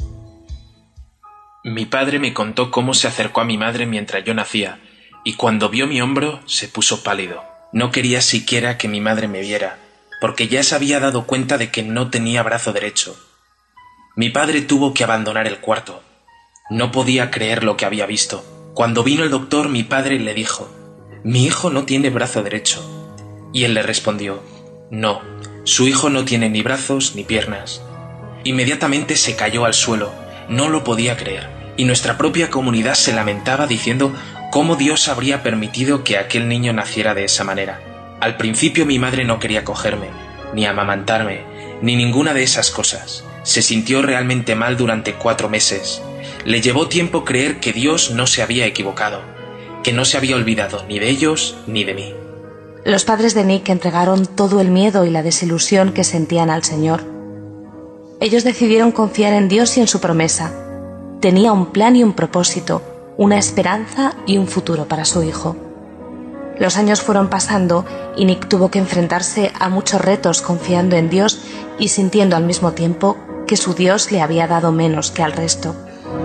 Mi padre me contó cómo se acercó a mi madre mientras yo nacía, y cuando vio mi hombro se puso pálido. No quería siquiera que mi madre me viera, porque ya se había dado cuenta de que no tenía brazo derecho. Mi padre tuvo que abandonar el cuarto. No podía creer lo que había visto. Cuando vino el doctor, mi padre le dijo: «Mi hijo no tiene brazo derecho». Y él le respondió: «No, su hijo no tiene ni brazos ni piernas». Inmediatamente se cayó al suelo, no lo podía creer, y nuestra propia comunidad se lamentaba diciendo cómo Dios habría permitido que aquel niño naciera de esa manera. Al principio mi madre no quería cogerme, ni amamantarme, ni ninguna de esas cosas. Se sintió realmente mal durante 4 meses. Le llevó tiempo creer que Dios no se había equivocado, que no se había olvidado ni de ellos ni de mí. Los padres de Nick entregaron todo el miedo y la desilusión que sentían al Señor. Ellos decidieron confiar en Dios y en su promesa. Tenía un plan y un propósito, una esperanza y un futuro para su hijo. Los años fueron pasando y Nick tuvo que enfrentarse a muchos retos confiando en Dios y sintiendo al mismo tiempo que su Dios le había dado menos que al resto.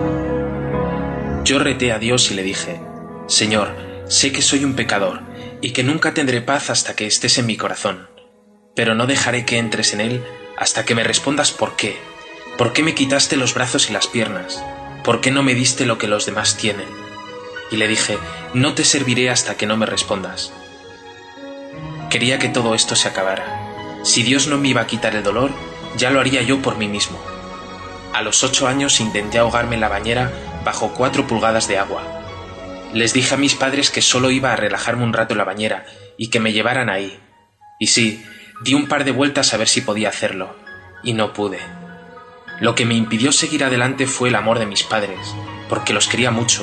Yo reté a Dios y le dije: «Señor, sé que soy un pecador y que nunca tendré paz hasta que estés en mi corazón, pero no dejaré que entres en él hasta que me respondas por qué. ¿Por qué me quitaste los brazos y las piernas? ¿Por qué no me diste lo que los demás tienen?» Y le dije: «No te serviré hasta que no me respondas». Quería que todo esto se acabara. Si Dios no me iba a quitar el dolor, ya lo haría yo por mí mismo. A los 8 años intenté ahogarme en la bañera bajo 4 pulgadas de agua. Les dije a mis padres que solo iba a relajarme un rato en la bañera y que me llevaran ahí. Y sí, di un par de vueltas a ver si podía hacerlo, y no pude. Lo que me impidió seguir adelante fue el amor de mis padres, porque los quería mucho.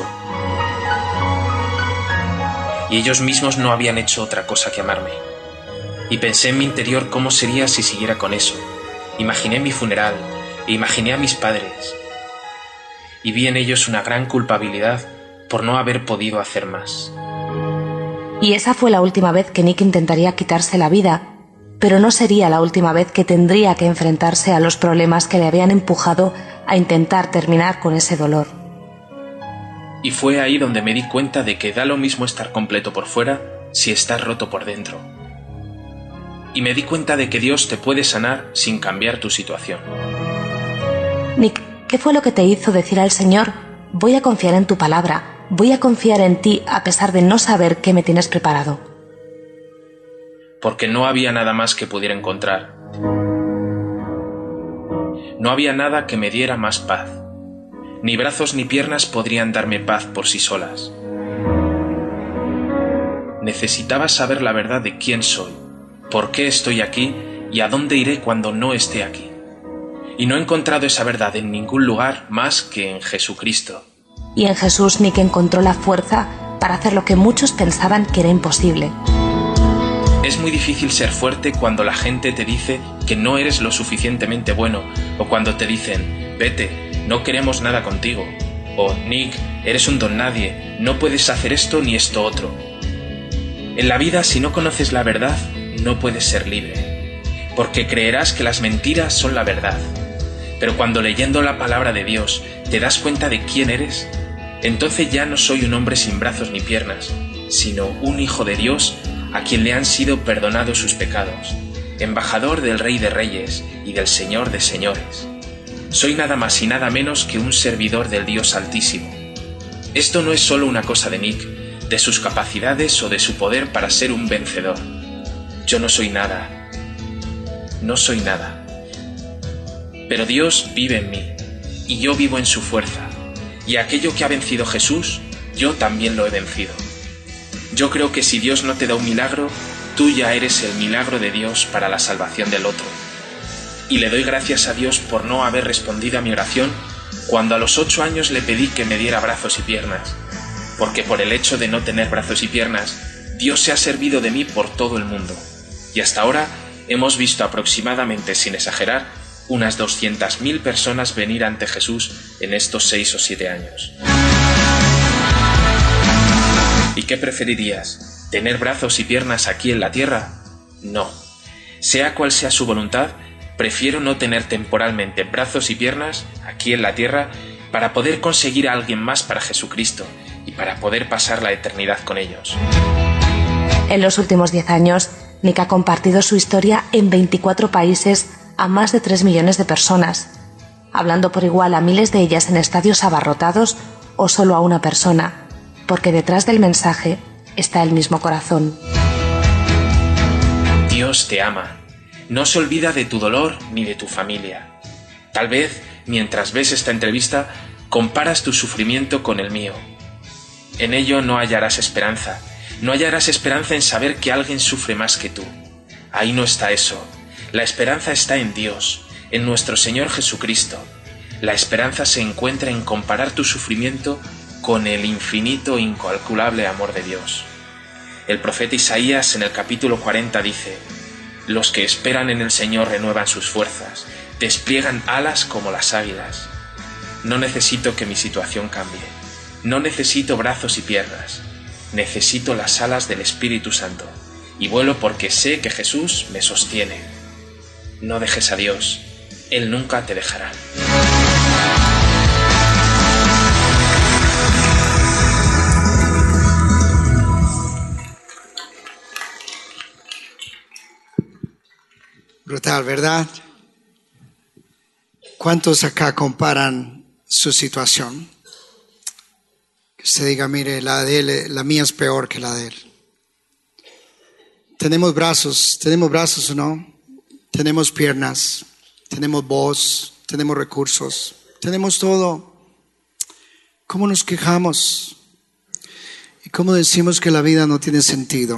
Y ellos mismos no habían hecho otra cosa que amarme. Y pensé en mi interior cómo sería si siguiera con eso. Imaginé mi funeral e imaginé a mis padres. Y vi en ellos una gran culpabilidad por no haber podido hacer más. Y esa fue la última vez que Nick intentaría quitarse la vida, pero no sería la última vez que tendría que enfrentarse a los problemas que le habían empujado a intentar terminar con ese dolor. Y fue ahí donde me di cuenta de que da lo mismo estar completo por fuera si estás roto por dentro. Y me di cuenta de que Dios te puede sanar sin cambiar tu situación. Nick, ¿qué fue lo que te hizo decir al Señor: voy a confiar en tu palabra, voy a confiar en ti a pesar de no saber qué me tienes preparado? Porque no había nada más que pudiera encontrar. No había nada que me diera más paz. Ni brazos ni piernas podrían darme paz por sí solas. Necesitaba saber la verdad de quién soy, por qué estoy aquí y a dónde iré cuando no esté aquí. Y no he encontrado esa verdad en ningún lugar más que en Jesucristo. Y en Jesús Nick encontró la fuerza para hacer lo que muchos pensaban que era imposible. Es muy difícil ser fuerte cuando la gente te dice que no eres lo suficientemente bueno, o cuando te dicen: vete, no queremos nada contigo, o Nick, eres un don nadie, no puedes hacer esto ni esto otro. En la vida, si no conoces la verdad, no puedes ser libre, porque creerás que las mentiras son la verdad. Pero cuando leyendo la palabra de Dios te das cuenta de quién eres, entonces ya no soy un hombre sin brazos ni piernas, sino un hijo de Dios a quien le han sido perdonados sus pecados, embajador del Rey de Reyes y del Señor de Señores. Soy nada más y nada menos que un servidor del Dios Altísimo. Esto no es solo una cosa de Nick, de sus capacidades o de su poder para ser un vencedor. Yo no soy nada. No soy nada. Pero Dios vive en mí, y yo vivo en su fuerza, y aquello que ha vencido Jesús, yo también lo he vencido. Yo creo que si Dios no te da un milagro, tú ya eres el milagro de Dios para la salvación del otro. Y le doy gracias a Dios por no haber respondido a mi oración cuando a los 8 años le pedí que me diera brazos y piernas, porque por el hecho de no tener brazos y piernas, Dios se ha servido de mí por todo el mundo. Y hasta ahora hemos visto aproximadamente, sin exagerar, unas 200.000 personas venir ante Jesús en estos 6 o 7 años. ¿Y qué preferirías? ¿Tener brazos y piernas aquí en la tierra? No. Sea cual sea su voluntad, prefiero no tener temporalmente brazos y piernas aquí en la tierra para poder conseguir a alguien más para Jesucristo y para poder pasar la eternidad con ellos. En los últimos 10 años, Nick ha compartido su historia en 24 países a más de 3 millones de personas, hablando por igual a miles de ellas en estadios abarrotados o solo a una persona, porque detrás del mensaje está el mismo corazón. Dios te ama. No se olvida de tu dolor ni de tu familia. Tal vez, mientras ves esta entrevista, comparas tu sufrimiento con el mío. En ello no hallarás esperanza. No hallarás esperanza en saber que alguien sufre más que tú. Ahí no está eso. La esperanza está en Dios, en nuestro Señor Jesucristo. La esperanza se encuentra en comparar tu sufrimiento con el infinito e incalculable amor de Dios. El profeta Isaías en el capítulo 40 dice: los que esperan en el Señor renuevan sus fuerzas, despliegan alas como las águilas. No necesito que mi situación cambie, no necesito brazos y piernas, necesito las alas del Espíritu Santo, y vuelo porque sé que Jesús me sostiene. No dejes a Dios, Él nunca te dejará. Brutal, ¿verdad? ¿Cuántos acá comparan su situación? Que usted diga, mire, la de él, la mía es peor que la de él. Tenemos brazos o no, tenemos piernas, tenemos voz, tenemos recursos, tenemos todo. ¿Cómo nos quejamos? ¿Y cómo decimos que la vida no tiene sentido?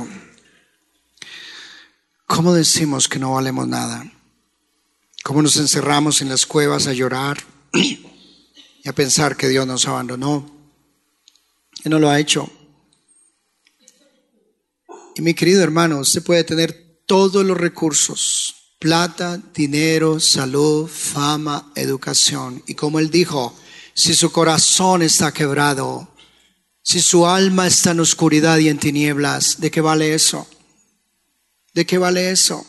¿Cómo decimos que no valemos nada? ¿Cómo nos encerramos en las cuevas a llorar y a pensar que Dios nos abandonó? Él no lo ha hecho. Y mi querido hermano, usted puede tener todos los recursos, plata, dinero, salud, fama, educación. Y como Él dijo, si su corazón está quebrado, si su alma está en oscuridad y en tinieblas, ¿de qué vale eso? ¿De qué vale eso?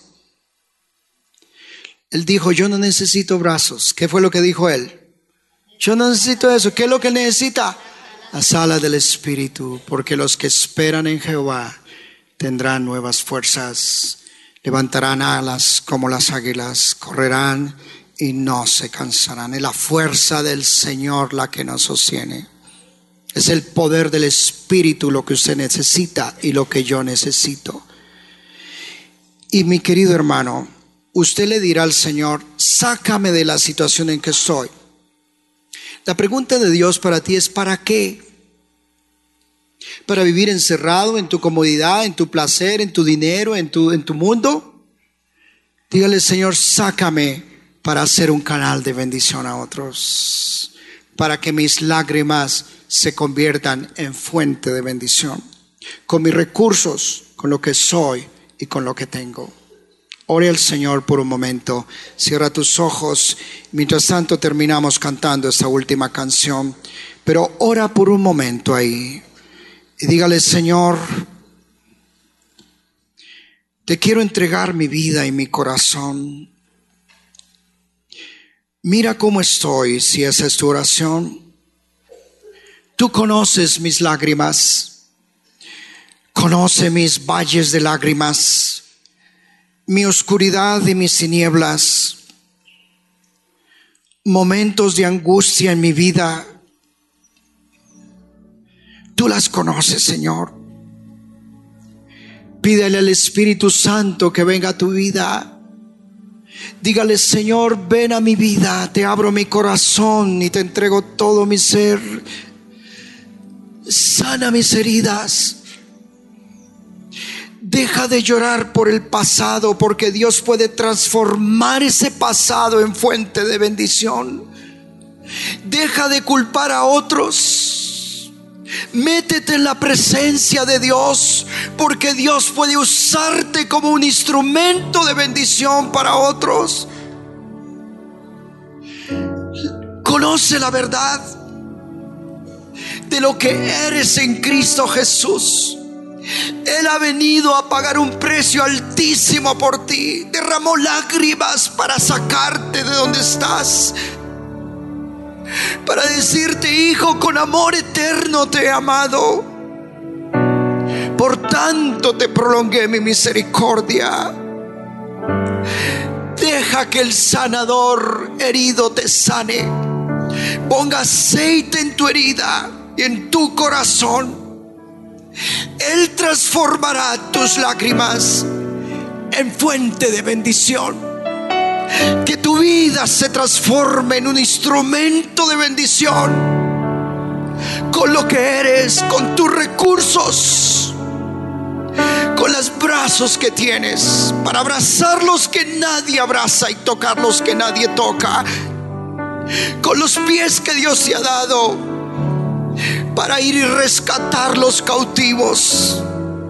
Él dijo, yo no necesito brazos. ¿Qué fue lo que dijo Él? Yo no necesito eso. ¿Qué es lo que necesita? Las alas del Espíritu, porque los que esperan en Jehová tendrán nuevas fuerzas, levantarán alas como las águilas, correrán y no se cansarán. Es la fuerza del Señor la que nos sostiene. Es el poder del Espíritu lo que usted necesita y lo que yo necesito. Y mi querido hermano, usted le dirá al Señor, sácame de la situación en que estoy. La pregunta de Dios para ti es, ¿para qué? ¿Para vivir encerrado en tu comodidad, en tu placer, en tu dinero, en tu mundo? Dígale, Señor, sácame para ser un canal de bendición a otros, para que mis lágrimas se conviertan en fuente de bendición, con mis recursos, con lo que soy y con lo que tengo. Ore al Señor por un momento, cierra tus ojos, mientras tanto terminamos cantando esta última canción, pero ora por un momento ahí y dígale, Señor, te quiero entregar mi vida y mi corazón. Mira cómo estoy, si esa es tu oración. Tú conoces mis lágrimas, conoce mis valles de lágrimas, mi oscuridad y mis tinieblas, momentos de angustia en mi vida. Tú las conoces, Señor. Pídele al Espíritu Santo que venga a tu vida. Dígale, Señor, ven a mi vida, te abro mi corazón y te entrego todo mi ser. Sana mis heridas. Deja de llorar por el pasado, porque Dios puede transformar ese pasado en fuente de bendición. Deja de culpar a otros. Métete en la presencia de Dios, porque Dios puede usarte como un instrumento de bendición para otros. Conoce la verdad de lo que eres en Cristo Jesús. Él ha venido a pagar un precio altísimo por ti. Derramó lágrimas para sacarte de donde estás, para decirte, hijo, con amor eterno te he amado, por tanto te prolongué mi misericordia. Deja que el sanador herido te sane. Ponga aceite en tu herida y en tu corazón. Él transformará tus lágrimas en fuente de bendición. Que tu vida se transforme en un instrumento de bendición, con lo que eres, con tus recursos, con los brazos que tienes, para abrazar los que nadie abraza y tocar los que nadie toca, con los pies que Dios te ha dado para ir y rescatar los cautivos.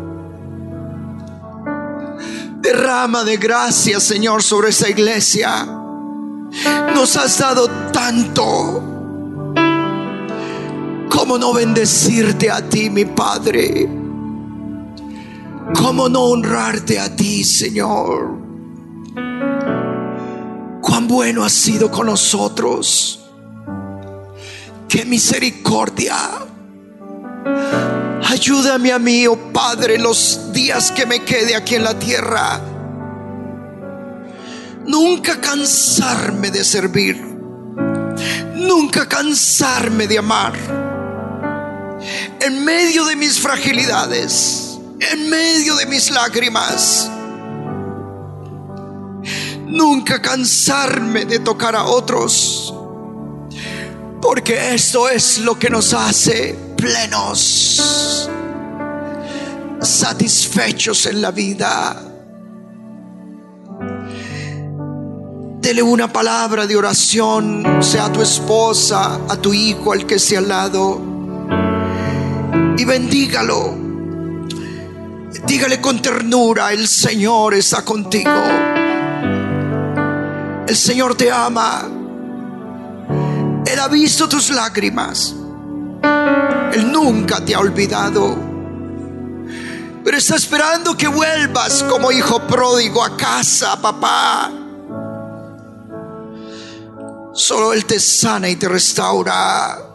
Derrama de gracia, Señor, sobre esta iglesia. Nos has dado tanto. ¿Cómo no bendecirte a ti, mi Padre? ¿Cómo no honrarte a ti, Señor? Cuán bueno has sido con nosotros. ¡Qué misericordia! Ayúdame a mí, oh Padre, en los días que me quede aquí en la tierra. Nunca cansarme de servir. Nunca cansarme de amar. En medio de mis fragilidades, en medio de mis lágrimas. Nunca cansarme de tocar a otros, porque esto es lo que nos hace plenos, satisfechos en la vida. Dele una palabra de oración, sea a tu esposa, a tu hijo, al que esté al lado, y bendígalo. Dígale con ternura, el Señor está contigo. El Señor te ama. Él ha visto tus lágrimas. Él nunca te ha olvidado. Pero está esperando que vuelvas como hijo pródigo a casa, papá. Solo Él te sana y te restaura.